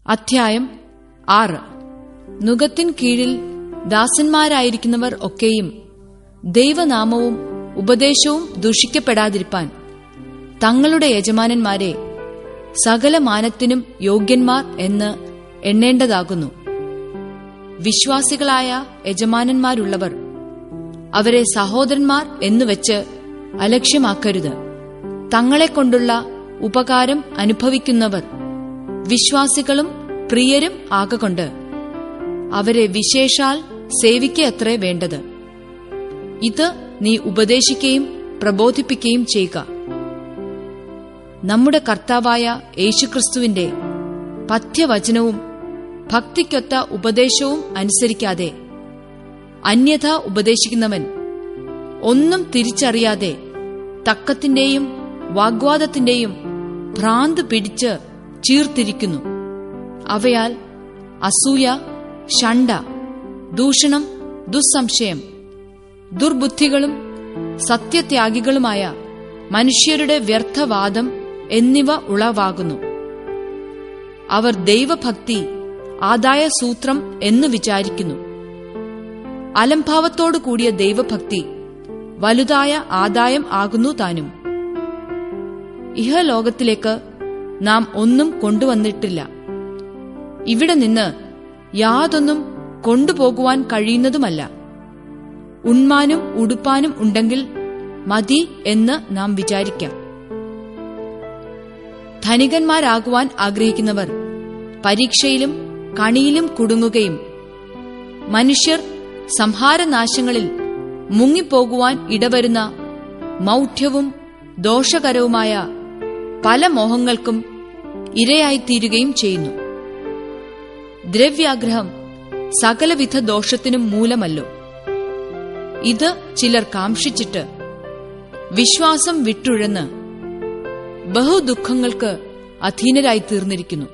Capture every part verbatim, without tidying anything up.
അധ്യായം ആറ്. നുകത്തിൻ കീഴിൽ ദാസന്മാരായിരിക്കുന്നവർ ഒക്കെയും ദൈവനാമവും ഉപദേശവും ദുഷിക്കപ്പെടാതിരിപ്പാൻ തങ്ങളുടെ യജമാനന്മാരെ സകല മാനത്തിനും യോഗ്യന്മാർ എന്ന് എണ്ണേണ്ടതാകുന്നു. വിശ്വാസികളായ യജമാനന്മാരുള്ളവർ അവരെ സഹോദരന്മാർ എന്നുവെച്ച് അലക്ഷ്യമാക്കരുത്. തങ്ങളെക്കൊണ്ടുള്ള ഉപകാരം അനുഭവിക്കുന്നവർ വിശ്വാസികളും പ്രിയരും ആകൊണ്ട് അവരെ വിശേഷാൽ സേവിക്കയത്രേ വേണ്ടത്. ഇത് നീ ഉപദേശിക്കുകയും പ്രബോധിപ്പിക്കുകയും ചെയ്യുക. നമ്മുടെ കർത്താവായ യേശുക്രിസ്തുവിന്റെ പഥ്യവചനവും ഭക്തിക്കൊത്ത ഉപദേശവും അനുസരിക്കാതെ അന്യഥ ഉപദേശിക്കുന്നവൻ ഒന്നും തിരിച്ചറിയാതെ തക്കത്തിന്റെയും വാഗ്വാദത്തിന്റെയും ഭ്രാന്ത് പിടിച്ച് ചീർത്തിരിക്കുന്നു. അവയാൽ അസൂയ, ഷണ്ഡ, ദൂഷണം, ദുസ്സംശയം, ദുർബുദ്ധികളും സത്യത്യാഗികളുമായ മനുഷ്യരുടെ വ്യർത്ഥവാദം എന്നിവ ഉളവാകുന്നു. അവർ ദൈവഭക്തി ആദായ സൂത്രം എന്ന് വിചാരിക്കുന്നു. അലംഭാവത്തോടു കൂടിയ ദൈവഭക്തി വലുതായ ആദായം ആകുന്നു താനും. ഇഹലോകത്തിലേക്ക് നാം ഒന്നും കൊണ്ടുവന്നിട്ടില്ല. ഇവിടെ നിന്ന് യാതൊന്നും കൊണ്ടുപോകുവാൻ കഴിയുന്നതുമല്ല. ഉണ്മാനും ഉടുപ്പാനും ഉണ്ടെങ്കിൽ മതി എന്ന് നാം വിചാരിക്കാം. ധനികന്മാരാകുവാൻ ആഗ്രഹിക്കുന്നവർ പരീക്ഷയിലും കണിയിലും കുടുങ്ങുകയും മനുഷ്യർ സംഹാരനാശങ്ങളിൽ മുങ്ങിപ്പോകുവാൻ ഇടവരുന്ന മൗഢ്യവും ദോഷകരവുമായ പല മോഹങ്ങൾക്കും ഇരയായിത്തീരുകയും ചെയ്യുന്നു. ദ്രവ്യാഗ്രഹം സകലവിധ ദോഷത്തിനും മൂലമല്ലോ. ഇത് ചിലർ കാംക്ഷിച്ചിട്ട് വിശ്വാസം വിട്ടുഴന്ന് ബഹുദുഃഖങ്ങൾക്ക് അധീനരായിത്തീർന്നിരിക്കുന്നു.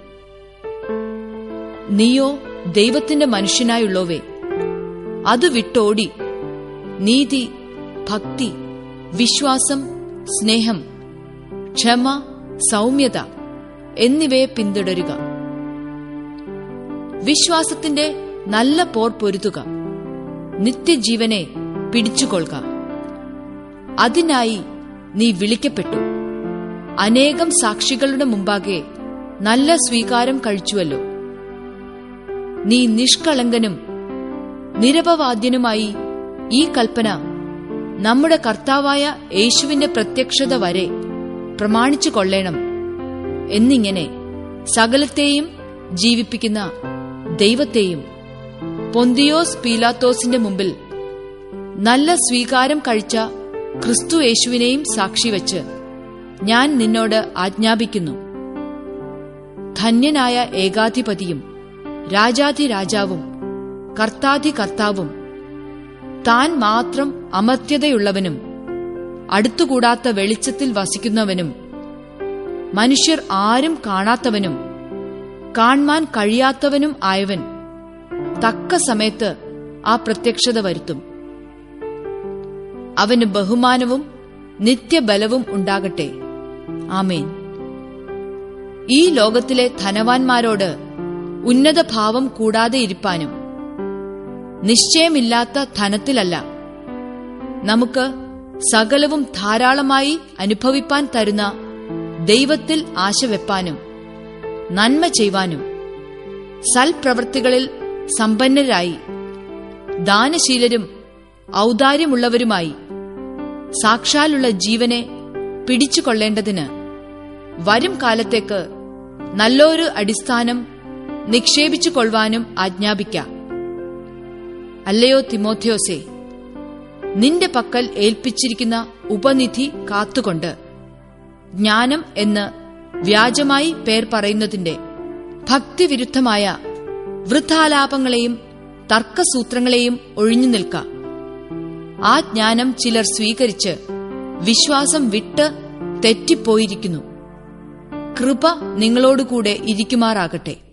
നീയോ ദൈവത്തിന്റെ മനുഷ്യനായുള്ളവേ, അത് വിട്ടോടി നീതി, ഭക്തി, വിശ്വാസം, സ്നേഹം, ക്ഷമ, സൗമ്യത എന്നിവയെ പിന്തുടരുക. വിശ്വാസത്തിന്റെ നല്ല പോർ പൊരുതുക. നിത്യജീവനെ പിടിച്ചുകൊള്ളുക. അതിനായി നീ വിളിക്കപ്പെട്ടു. അനേകം സാക്ഷികളുടെ മുമ്പാകെ നല്ല സ്വീകാരം കഴിച്ചുവല്ലോ. നീ നിഷ്കളങ്കനും നിരപവാദ്യനുമായി ഈ കൽപ്പന നമ്മുടെ കർത്താവായ യേശുവിന്റെ പ്രത്യക്ഷത വരെ പ്രമാണിച്ചു കൊള്ളേണം എന്നിങ്ങനെ സകലത്തെയും ജീവിപ്പിക്കുന്ന ദൈവത്തെയും പൊന്തിയോസ് പീലാത്തോസിന്റെ മുമ്പിൽ നല്ല സ്വീകാരം കഴിച്ച ക്രിസ്തു യേശുവിനെയും സാക്ഷിവെച്ച് ഞാൻ നിന്നോട് ആജ്ഞാപിക്കുന്നു. ധന്യനായ ഏകാധിപതിയും രാജാധിരാജാവും കർത്താധി കർത്താവും താൻ മാത്രം അമർത്യതയുള്ളവനും അടുത്തുകൂടാത്ത വെളിച്ചത്തിൽ വസിക്കുന്നവനും മനുഷ്യർ ആരും കാണാത്തവനും കാൺമാൻ കഴിയാത്തവനും ആയവൻ തക്ക സമയത്ത് ആ പ്രത്യക്ഷത വരുത്തും. അവന് ബഹുമാനവും നിത്യബലവും ഉണ്ടാകട്ടെ. ആമേൻ. ഈ ലോകത്തിലെ ധനവാന്മാരോട് ഉന്നത ഭാവം കൂടാതെ ഇരിപ്പാനും നിശ്ചയമില്ലാത്ത ധനത്തിലല്ല, നമുക്ക് സകലവും ധാരാളമായി അനുഭവിപ്പാൻ തരുന്ന ദൈവത്തിൽ ആശവെപ്പാനും നന്മ ചെയ്യുവാനും സൽപ്രവൃത്തികളിൽ സമ്പന്നരായി ദാനശീലരും ഔദാര്യമുള്ളവരുമായി സാക്ഷാലുള്ള ജീവനെ പിടിച്ചുകൊള്ളേണ്ടതിന് വരും കാലത്തേക്ക് നല്ലൊരു അടിസ്ഥാനം നിക്ഷേപിച്ചുകൊള്ളുവാനും ആജ്ഞാപിക്കാം. അല്ലയോ തിമോഥെയോസേ, നിന്റെ പക്കൽ ഏൽപ്പിച്ചിരിക്കുന്ന ഉപനിധി കാത്തുകൊണ്ട് ജ്ഞാനം എന്ന് വ്യാജമായി പേർ പറയുന്നതിന്റെ ഭക്തിവിരുദ്ധമായ വൃഥാലാപങ്ങളെയും തർക്കസൂത്രങ്ങളെയും ഒഴിഞ്ഞു നിൽക്ക. ആ ജ്ഞാനം ചിലർ സ്വീകരിച്ച് വിശ്വാസം വിട്ട് തെറ്റിപ്പോയിരിക്കുന്നു. കൃപ നിങ്ങളോടുകൂടെ ഇരിക്കുമാറാകട്ടെ.